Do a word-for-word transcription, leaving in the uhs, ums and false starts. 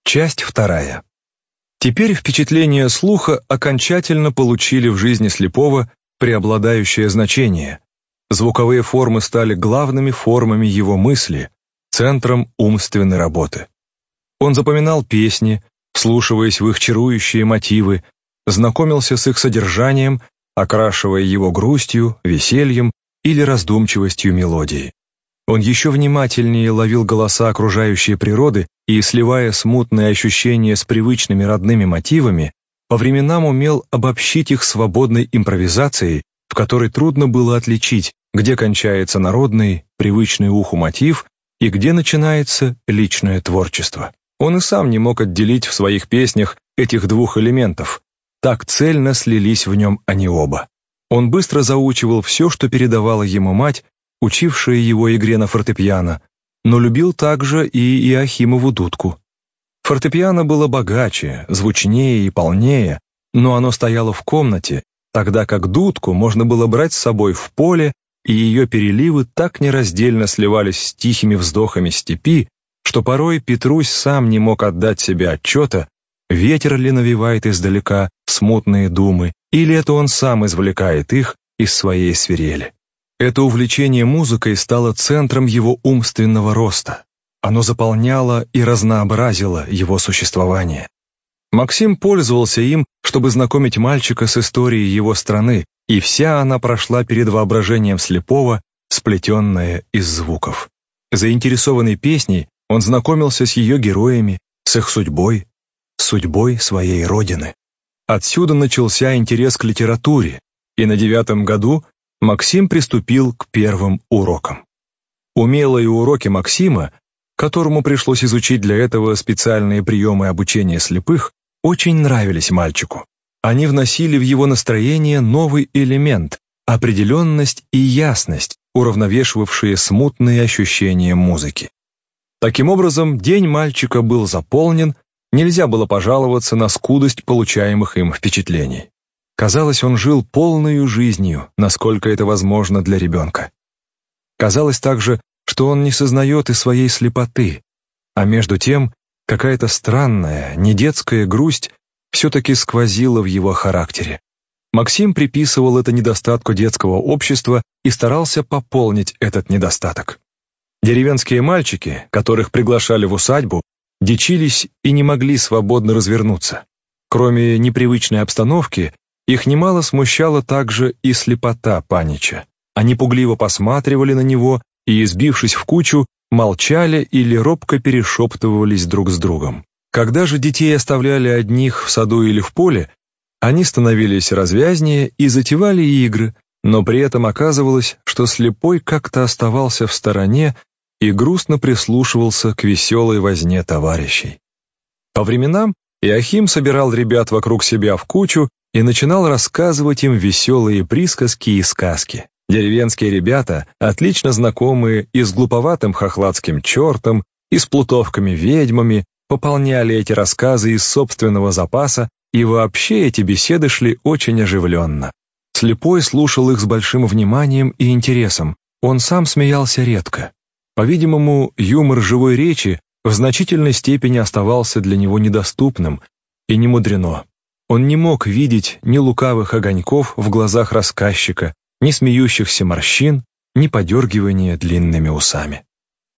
Часть вторая. Теперь впечатления слуха окончательно получили в жизни слепого преобладающее значение. Звуковые формы стали главными формами его мысли, центром умственной работы. Он запоминал песни, вслушиваясь в их чарующие мотивы, знакомился с их содержанием, окрашивая его грустью, весельем или раздумчивостью мелодии. Он еще внимательнее ловил голоса окружающей природы и, сливая смутные ощущения с привычными родными мотивами, по временам умел обобщить их свободной импровизацией, в которой трудно было отличить, где кончается народный, привычный уху мотив и где начинается личное творчество. Он и сам не мог отделить в своих песнях этих двух элементов, так цельно слились в нем они оба. Он быстро заучивал все, что передавала ему мать, учившая его игре на фортепиано, но любил также и Иоахимову дудку. Фортепиано было богаче, звучнее и полнее, но оно стояло в комнате, тогда как дудку можно было брать с собой в поле, и ее переливы так нераздельно сливались с тихими вздохами степи, что порой Петрусь сам не мог отдать себе отчета, ветер ли навевает издалека смутные думы, или это он сам извлекает их из своей свирели. Это увлечение музыкой стало центром его умственного роста. Оно заполняло и разнообразило его существование. Максим пользовался им, чтобы знакомить мальчика с историей его страны, и вся она прошла перед воображением слепого, сплетенная из звуков. Заинтересованный песней, он знакомился с ее героями, с их судьбой, с судьбой своей родины. Отсюда начался интерес к литературе, и на девятом году Максим приступил к первым урокам. Умелые уроки Максима, которому пришлось изучить для этого специальные приемы обучения слепых, очень нравились мальчику. Они вносили в его настроение новый элемент, определенность и ясность, уравновешивавшие смутные ощущения музыки. Таким образом, день мальчика был заполнен, нельзя было пожаловаться на скудость получаемых им впечатлений. Казалось, он жил полною жизнью, насколько это возможно для ребенка. Казалось также, что он не сознает и своей слепоты, а между тем какая-то странная, недетская грусть все-таки сквозила в его характере. Максим приписывал это недостатку детского общества и старался пополнить этот недостаток. Деревенские мальчики, которых приглашали в усадьбу, дичились и не могли свободно развернуться. Кроме непривычной обстановки, их немало смущала также и слепота панича. Они пугливо посматривали на него и, сбившись в кучу, молчали или робко перешептывались друг с другом. Когда же детей оставляли одних в саду или в поле, они становились развязнее и затевали игры, но при этом оказывалось, что слепой как-то оставался в стороне и грустно прислушивался к веселой возне товарищей. По временам Иоахим собирал ребят вокруг себя в кучу и начинал рассказывать им веселые присказки и сказки. Деревенские ребята, отлично знакомые и с глуповатым хохладским чертом, и с плутовками-ведьмами, пополняли эти рассказы из собственного запаса, и вообще эти беседы шли очень оживленно. Слепой слушал их с большим вниманием и интересом, он сам смеялся редко. По-видимому, юмор живой речи в значительной степени оставался для него недоступным, и не мудрено. Он не мог видеть ни лукавых огоньков в глазах рассказчика, ни смеющихся морщин, ни подергивания длинными усами.